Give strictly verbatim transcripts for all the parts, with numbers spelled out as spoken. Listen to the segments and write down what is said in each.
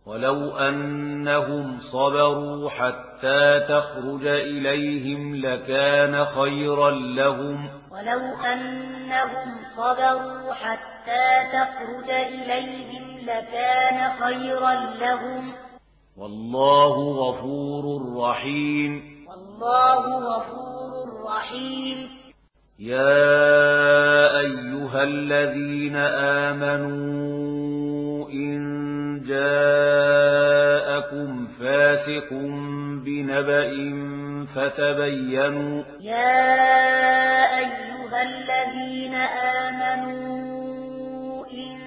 ولو أنهم صبروا حتى تخرج إليهم لكان خيرا لهم ولو أنهم صبروا حتى تخرج إليهم لكان خيرا لهم والله غفور رحيم والله غفور رحيم يا أيها الذين آمنوا إن جاءكم فاسق بنبأ فتبينوا يا أيها الذين آمنوا إن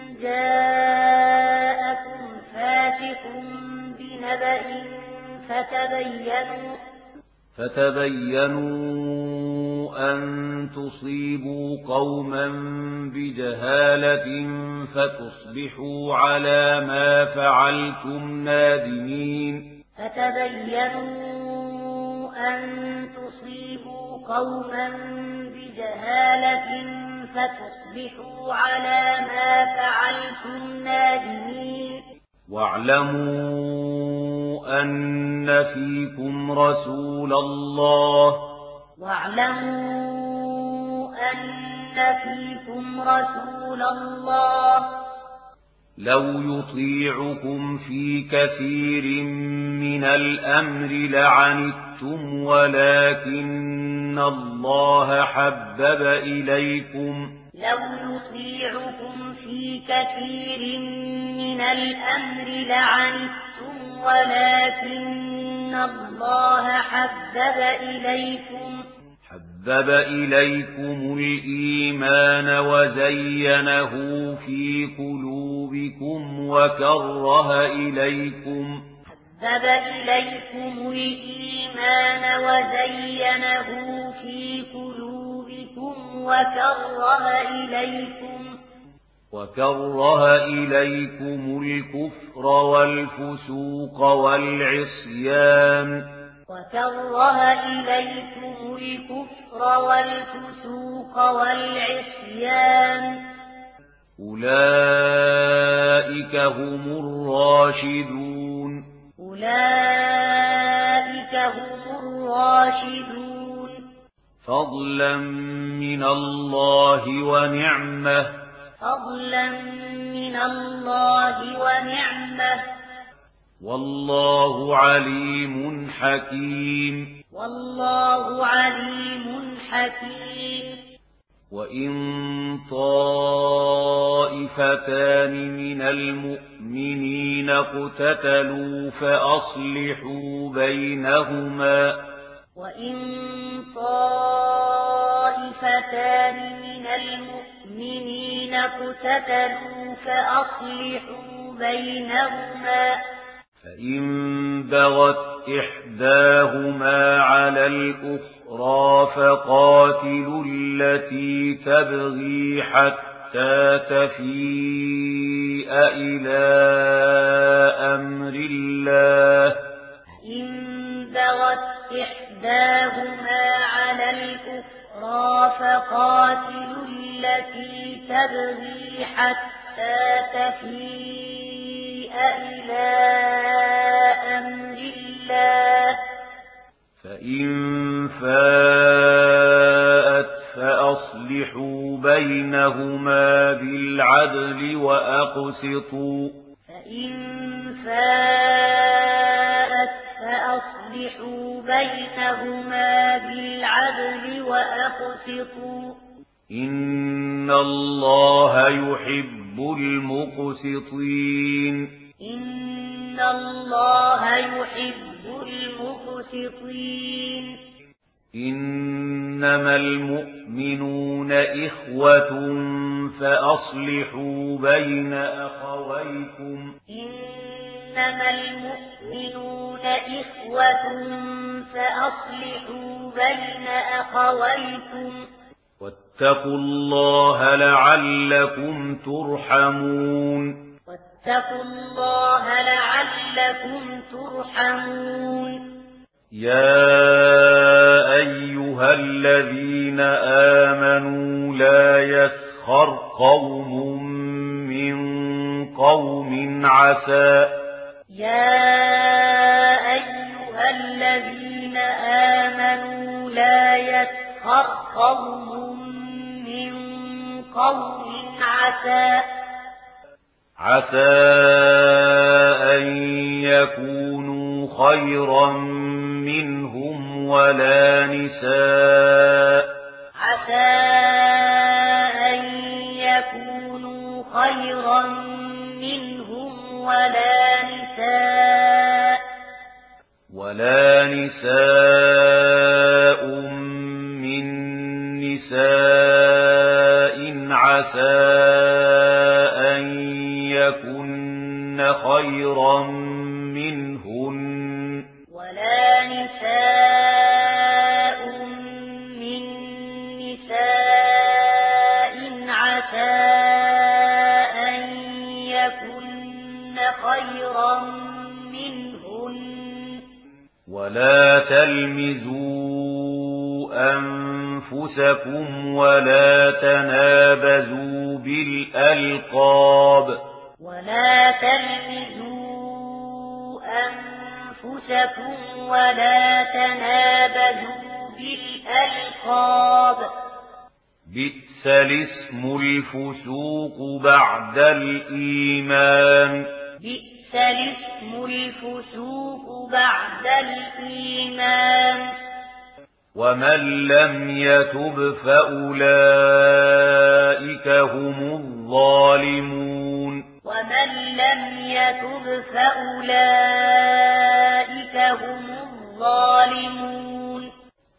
جاءكم فاسق بنبأ فتبينوا فتبينوا أن تصيبوا قوما بجهالة فتصبحوا على ما فعلتم نادمين فتبينوا أن تصيبوا قوما بجهالة فتصبحوا على ما فعلتم نادمين واعلموا أن فيكم رسول الله واعلموا أن فيكم رسول الله لو يطيعكم في كثير من الأمر لعنتم ولكن الله حبب إليكم لو يطيعكم في كثير من الأمر لعنتم ولكن الله حبب إليكم حبب إليكم الإيمان وزينه في قلوبكم وكره إليكم حبب إليكم الإيمان وزينه في قلوبكم وكره إليكم وكره إليكم الكفر والفسوق والعصيان وكره إليكم الكفر والفسوق والعصيان أولئك هم الراشدون أولئك هم الراشدون فضلا من الله ونعمة فضلا من الله ونعمة والله عليم حكيم والله عليم حكيم وإن طائفتان من المؤمنين اقتتلوا فأصلحوا بينهما وإن طائفتان من المؤمنين اقتتلوا فأصلحوا بينهما فإن بغت إحداهما على الأخرى فقاتلوا التي تبغي حتى تفيء إلى أمر الله فإن بغت إحداهما على الأخرى فقاتلوا التي تبغي حتى تفيء إلى أمر الله فإن فاءت فأصلحوا بينهما بالعدل وأقسطوا فإن فاءت فأصلحوا بينهما بالعدل وأقسطوا إن الله يحب المقسطين إن الله يحب المقسطين إنما المؤمنون إخوة فأصلحوا بين أخويكم إنما المؤمنون إخوة فأصلحوا بين أخويكم واتقوا الله لعلكم ترحمون واتقوا الله لعلكم ترحمون يا أيها الذين آمنوا لا يسخر قوم من قوم عسى يا أيها الذين آمنوا لا يسخر قوم من قوم عسى عسى أن يكونوا خيرا منهم ولا نساء عسى أن يكونوا خيرا منهم ولا نساء ولا نساء من نساء عسى أن يكن خيرا منهن ولا نساء من نساء عسى أن يكن خيرا منهن ولا تلمزوا أنفسكم ولا تنابزوا بالألقاب ولا تلمزوا أنفسكم ولا تنابزوا بالألقاب بئس الاسم الفسوق بعد الإيمان بئس الاسم الفسوق بعد الإيمان ومن لم يتب فأولئك هم الظالمون ومن لم يتب فأولئك هم الظالمون